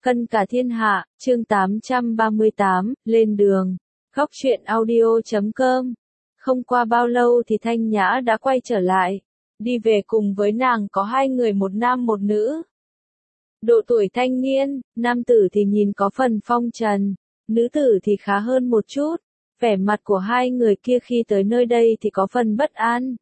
Cân cả thiên hạ, chương 838, lên đường. Góc truyện audio.com. Không qua bao lâu thì Thanh Nhã đã quay trở lại. Đi về cùng với nàng có hai người, một nam một nữ. Độ tuổi thanh niên, nam tử thì nhìn có phần phong trần, nữ tử thì khá hơn một chút. Vẻ mặt của hai người kia khi tới nơi đây thì có phần bất an.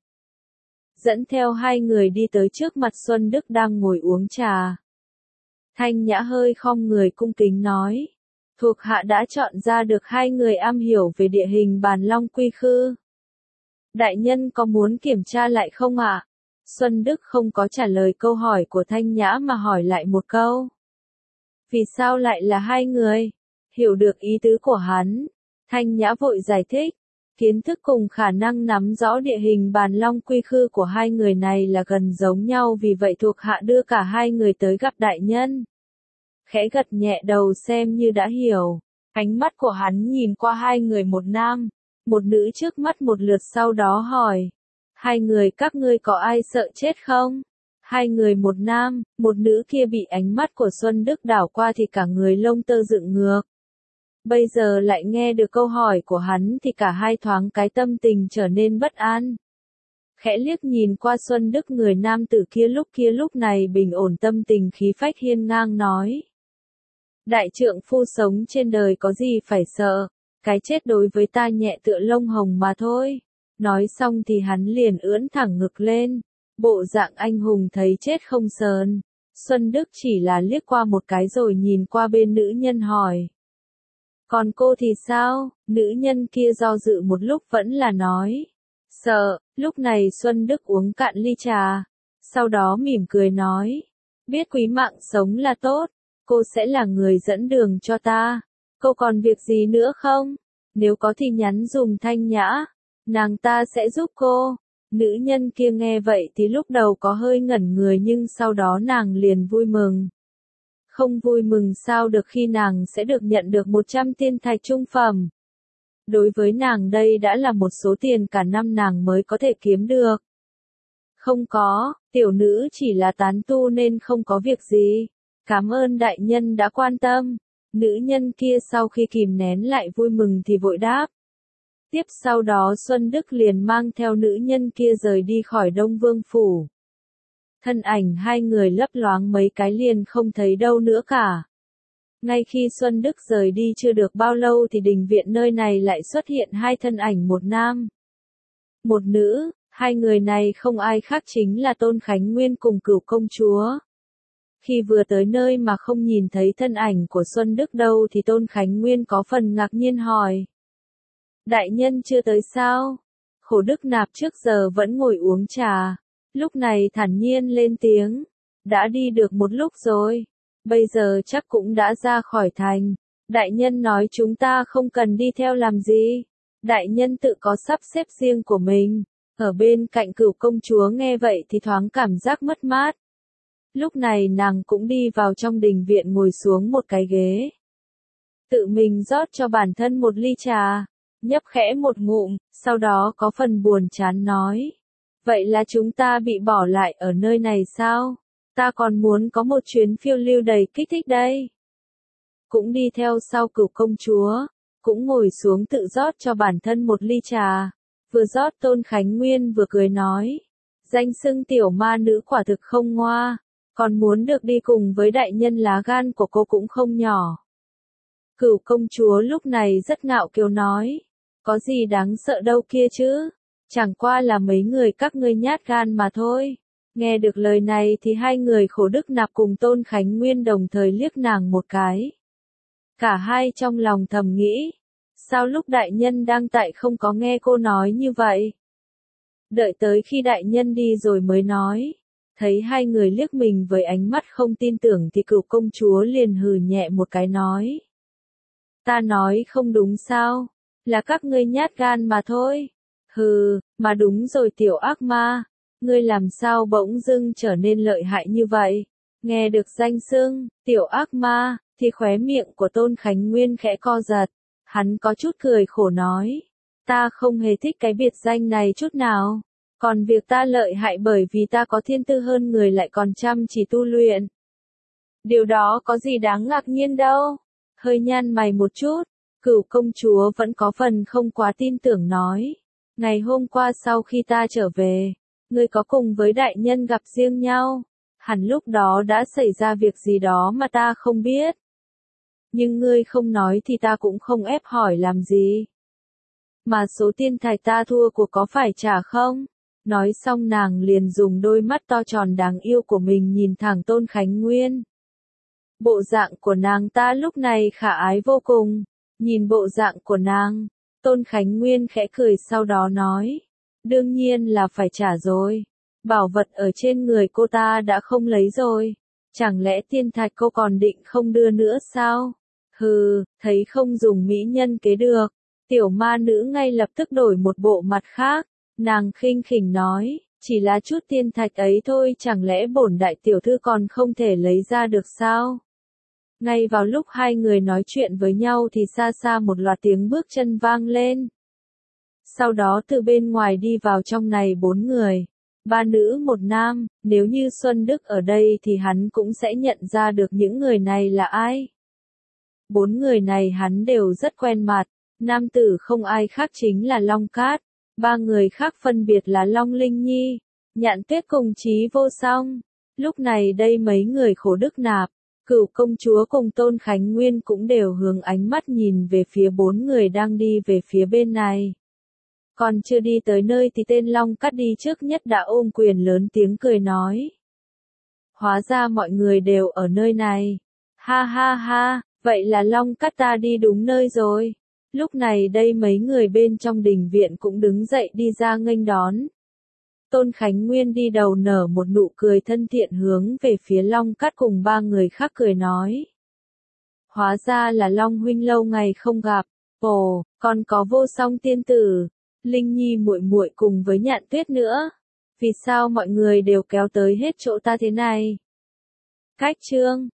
Dẫn theo hai người đi tới trước mặt Xuân Đức đang ngồi uống trà. Thanh Nhã hơi khom người cung kính nói. Thuộc hạ đã chọn ra được hai người am hiểu về địa hình Bàn Long Quy Khư. Đại nhân có muốn kiểm tra lại không ạ? Xuân Đức không có trả lời câu hỏi của Thanh Nhã mà hỏi lại một câu. Vì sao lại là hai người? Hiểu được ý tứ của hắn, Thanh Nhã vội giải thích. Kiến thức cùng khả năng nắm rõ địa hình Bàn Long Quy Khư của hai người này là gần giống nhau, vì vậy thuộc hạ đưa cả hai người tới gặp đại nhân. Khẽ gật nhẹ đầu xem như đã hiểu. Ánh mắt của hắn nhìn qua hai người, một nam, một nữ trước mắt một lượt, sau đó hỏi. Hai người các ngươi có ai sợ chết không? Hai người, một nam, một nữ kia bị ánh mắt của Xuân Đức đảo qua thì cả người lông tơ dựng ngược. Bây giờ lại nghe được câu hỏi của hắn thì cả hai thoáng cái tâm tình trở nên bất an. Khẽ liếc nhìn qua Xuân Đức, người nam tử kia lúc này bình ổn tâm tình, khí phách hiên ngang nói. Đại trượng phu sống trên đời có gì phải sợ, cái chết đối với ta nhẹ tựa lông hồng mà thôi. Nói xong thì hắn liền ưỡn thẳng ngực lên, bộ dạng anh hùng thấy chết không sờn. Xuân Đức chỉ là liếc qua một cái rồi nhìn qua bên nữ nhân hỏi. Còn cô thì sao? Nữ nhân kia do dự một lúc vẫn là nói. Sợ. Lúc này Xuân Đức uống cạn ly trà, sau đó mỉm cười nói. Biết quý mạng sống là tốt, cô sẽ là người dẫn đường cho ta. Cô còn việc gì nữa không? Nếu có thì nhắn dùm Thanh Nhã, nàng ta sẽ giúp cô. Nữ nhân kia nghe vậy thì lúc đầu có hơi ngẩn người, nhưng sau đó nàng liền vui mừng. Không vui mừng sao được khi nàng sẽ được nhận được 100 tiên thạch trung phẩm. Đối với nàng đây đã là một số tiền cả năm nàng mới có thể kiếm được. Không có, tiểu nữ chỉ là tán tu nên không có việc gì. Cảm ơn đại nhân đã quan tâm. Nữ nhân kia sau khi kìm nén lại vui mừng thì vội đáp. Tiếp sau đó Xuân Đức liền mang theo nữ nhân kia rời đi khỏi Đông Vương Phủ. Thân ảnh hai người lấp loáng mấy cái liền không thấy đâu nữa cả. Ngay khi Xuân Đức rời đi chưa được bao lâu thì đình viện nơi này lại xuất hiện hai thân ảnh, một nam, một nữ. Hai người này không ai khác chính là Tôn Khánh Nguyên cùng Cửu công chúa. Khi vừa tới nơi mà không nhìn thấy thân ảnh của Xuân Đức đâu thì Tôn Khánh Nguyên có phần ngạc nhiên hỏi. Đại nhân chưa tới sao? Khổ Đức Nạp trước giờ vẫn ngồi uống trà, lúc này thản nhiên lên tiếng. Đã đi được một lúc rồi, bây giờ chắc cũng đã ra khỏi thành. Đại nhân nói chúng ta không cần đi theo làm gì. Đại nhân tự có sắp xếp riêng của mình. Ở bên cạnh Cửu công chúa nghe vậy thì thoáng cảm giác mất mát. Lúc này nàng cũng đi vào trong đình viện, ngồi xuống một cái ghế. Tự mình rót cho bản thân một ly trà, nhấp khẽ một ngụm, sau đó có phần buồn chán nói. Vậy là chúng ta bị bỏ lại ở nơi này sao? Ta còn muốn có một chuyến phiêu lưu đầy kích thích đây. Cũng đi theo sau Cửu công chúa, cũng ngồi xuống tự rót cho bản thân một ly trà. Vừa rót Tôn Khánh Nguyên vừa cười nói. Danh xưng tiểu ma nữ quả thực không ngoa. Còn muốn được đi cùng với đại nhân, lá gan của cô cũng không nhỏ. Cửu công chúa lúc này rất ngạo kiều nói. Có gì đáng sợ đâu kia chứ. Chẳng qua là mấy người các ngươi nhát gan mà thôi. Nghe được lời này thì hai người Khổ Đức Nạp cùng Tôn Khánh Nguyên đồng thời liếc nàng một cái. Cả hai trong lòng thầm nghĩ. Sao lúc đại nhân đang tại không có nghe cô nói như vậy? Đợi tới khi đại nhân đi rồi mới nói. Thấy hai người liếc mình với ánh mắt không tin tưởng thì Cửu công chúa liền hừ nhẹ một cái nói. Ta nói không đúng sao? Là các ngươi nhát gan mà thôi. Hừ, mà đúng rồi tiểu ác ma. Ngươi làm sao bỗng dưng trở nên lợi hại như vậy? Nghe được danh xưng, tiểu ác ma, thì khóe miệng của Tôn Khánh Nguyên khẽ co giật. Hắn có chút cười khổ nói. Ta không hề thích cái biệt danh này chút nào. Còn việc ta lợi hại bởi vì ta có thiên tư hơn người, lại còn chăm chỉ tu luyện. Điều đó có gì đáng ngạc nhiên đâu. Hơi nhăn mày một chút, Cửu công chúa vẫn có phần không quá tin tưởng nói. Ngày hôm qua sau khi ta trở về, ngươi có cùng với đại nhân gặp riêng nhau. Hẳn lúc đó đã xảy ra việc gì đó mà ta không biết. Nhưng ngươi không nói thì ta cũng không ép hỏi làm gì. Mà số tiên thạch ta thua cuộc có phải trả không? Nói xong nàng liền dùng đôi mắt to tròn đáng yêu của mình nhìn thẳng Tôn Khánh Nguyên. Bộ dạng của nàng ta lúc này khả ái vô cùng. Nhìn bộ dạng của nàng, Tôn Khánh Nguyên khẽ cười sau đó nói. Đương nhiên là phải trả rồi. Bảo vật ở trên người cô ta đã không lấy rồi. Chẳng lẽ tiên thạch cô còn định không đưa nữa sao? Hừ, thấy không dùng mỹ nhân kế được. Tiểu ma nữ ngay lập tức đổi một bộ mặt khác. Nàng khinh khỉnh nói, chỉ là chút tiên thạch ấy thôi, chẳng lẽ bổn đại tiểu thư còn không thể lấy ra được sao? Ngay vào lúc hai người nói chuyện với nhau thì xa xa một loạt tiếng bước chân vang lên. Sau đó từ bên ngoài đi vào trong này 4 người. 3 nữ 1 nam, nếu như Xuân Đức ở đây thì hắn cũng sẽ nhận ra được những người này là ai. 4 người này hắn đều rất quen mặt, nam tử không ai khác chính là Long Cát, 3 người khác phân biệt là Long Linh Nhi, Nhạn Tuyết cùng Chí Vô Song. Lúc này đây mấy người Khổ Đức Nạp, Cửu công chúa cùng Tôn Khánh Nguyên cũng đều hướng ánh mắt nhìn về phía 4 người đang đi về phía bên này. Còn chưa đi tới nơi thì tên Long Cát đi trước nhất đã ôm quyền lớn tiếng cười nói. Hóa ra mọi người đều ở nơi này. Ha ha ha, vậy là Long Cát ta đi đúng nơi rồi. Lúc này đây mấy người bên trong đình viện cũng đứng dậy đi ra nghênh đón. Tôn Khánh Nguyên đi đầu nở một nụ cười thân thiện hướng về phía Long Cát cùng 3 người khác cười nói. Hóa ra là Long huynh lâu ngày không gặp. Ồ, còn có Vô Song tiên tử, Linh Nhi muội muội cùng với Nhạn Tuyết nữa. Vì sao mọi người đều kéo tới hết chỗ ta thế này? Cách chương